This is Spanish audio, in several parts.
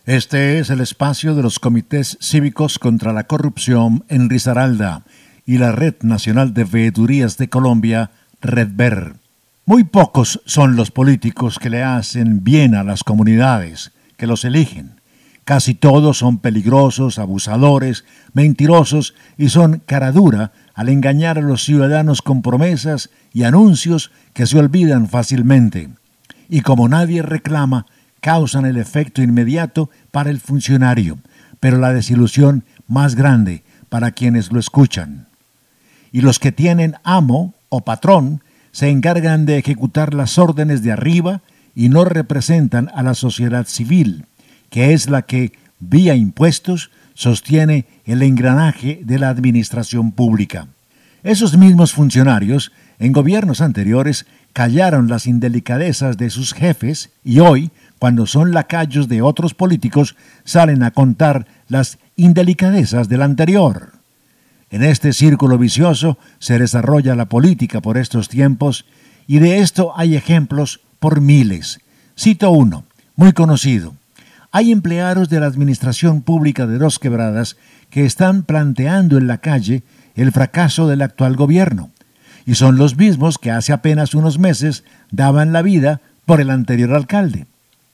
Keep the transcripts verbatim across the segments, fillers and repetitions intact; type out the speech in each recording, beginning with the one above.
Este es el espacio de los comités cívicos contra la corrupción en Risaralda y la Red Nacional de Veedurías de Colombia, RedVer. Muy pocos son los políticos que le hacen bien a las comunidades, que los eligen. Casi todos son peligrosos, abusadores, mentirosos y son cara dura al engañar a los ciudadanos con promesas y anuncios que se olvidan fácilmente. Y como nadie reclama, causan el efecto inmediato para el funcionario, pero la desilusión más grande para quienes lo escuchan. Y los que tienen amo o patrón se encargan de ejecutar las órdenes de arriba y no representan a la sociedad civil, que es la que, vía impuestos, sostiene el engranaje de la administración pública. Esos mismos funcionarios, en gobiernos anteriores, callaron las indelicadezas de sus jefes y hoy, cuando son lacayos de otros políticos, salen a contar las indelicadezas del anterior. En este círculo vicioso se desarrolla la política por estos tiempos y de esto hay ejemplos por miles. Cito uno, muy conocido. Hay empleados de la Administración Pública de Dos Quebradas que están planteando en la calle el fracaso del actual gobierno, y son los mismos que hace apenas unos meses daban la vida por el anterior alcalde.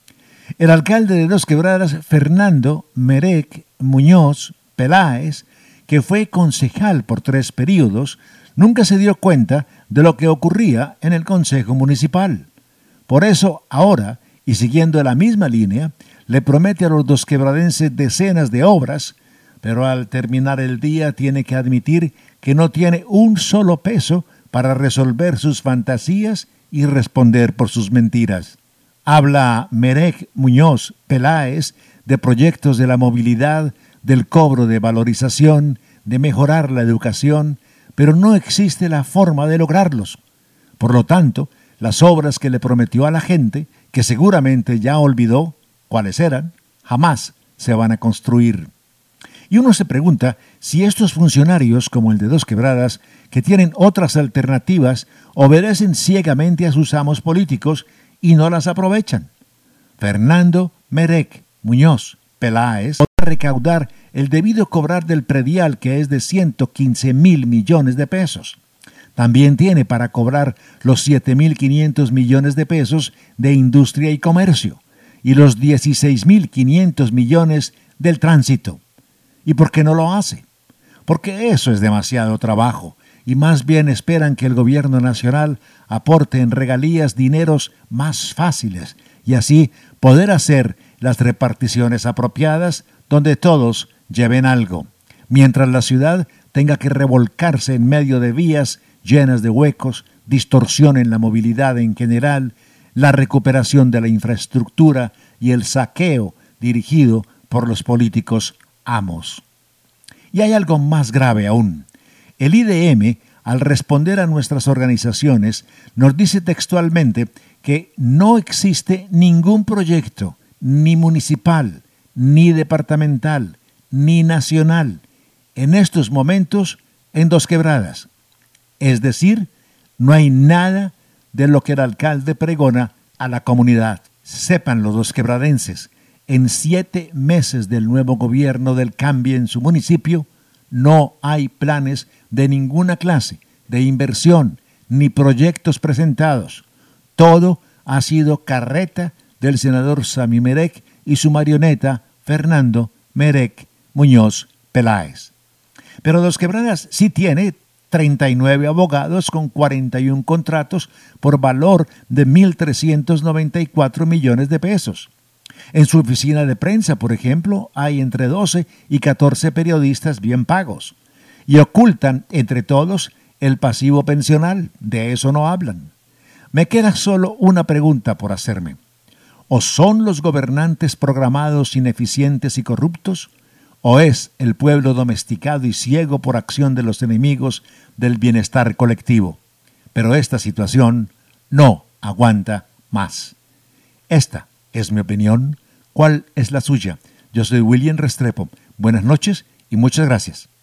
El alcalde de Dos Quebradas, Fernando Merec Muñoz Peláez, que fue concejal por tres períodos, nunca se dio cuenta de lo que ocurría en el Consejo Municipal. Por eso, ahora, y siguiendo la misma línea, le promete a los dosquebradenses decenas de obras, pero al terminar el día tiene que admitir que no tiene un solo peso para resolver sus fantasías y responder por sus mentiras. Habla Merec Muñoz Peláez de proyectos de la movilidad, del cobro de valorización, de mejorar la educación, pero no existe la forma de lograrlos. Por lo tanto, las obras que le prometió a la gente, que seguramente ya olvidó cuáles eran, jamás se van a construir. Y uno se pregunta si estos funcionarios, como el de Dos Quebradas, que tienen otras alternativas, obedecen ciegamente a sus amos políticos y no las aprovechan. Fernando Merec Muñoz Peláez podrá recaudar el debido cobrar del predial, que es de ciento quince mil millones de pesos. También tiene para cobrar los siete mil quinientos millones de pesos de industria y comercio y los dieciséis mil quinientos millones del tránsito. ¿Y por qué no lo hace? Porque eso es demasiado trabajo y más bien esperan que el gobierno nacional aporte en regalías dineros más fáciles y así poder hacer las reparticiones apropiadas donde todos lleven algo, mientras la ciudad tenga que revolcarse en medio de vías llenas de huecos, distorsión en la movilidad en general, la recuperación de la infraestructura y el saqueo dirigido por los políticos amos. Y hay algo más grave aún. El I D M, al responder a nuestras organizaciones, nos dice textualmente que no existe ningún proyecto, ni municipal, ni departamental, ni nacional, en estos momentos en Dos Quebradas. Es decir, no hay nada de lo que el alcalde pregona a la comunidad. Sepan los dosquebradenses, en siete meses del nuevo gobierno del cambio en su municipio, no hay planes de ninguna clase, de inversión, ni proyectos presentados. Todo ha sido carreta del senador Sami Merec y su marioneta Fernando Merec Muñoz Peláez. Pero Dos Quebradas sí tiene treinta y nueve abogados con cuarenta y uno contratos por valor de mil trescientos noventa y cuatro millones de pesos. En su oficina de prensa, por ejemplo, hay entre doce y catorce periodistas bien pagos y ocultan entre todos el pasivo pensional. De eso no hablan. Me queda solo una pregunta por hacerme. ¿O son los gobernantes programados ineficientes y corruptos? ¿O es el pueblo domesticado y ciego por acción de los enemigos del bienestar colectivo? Pero esta situación no aguanta más. Esta es mi opinión. ¿Cuál es la suya? Yo soy William Restrepo. Buenas noches y muchas gracias.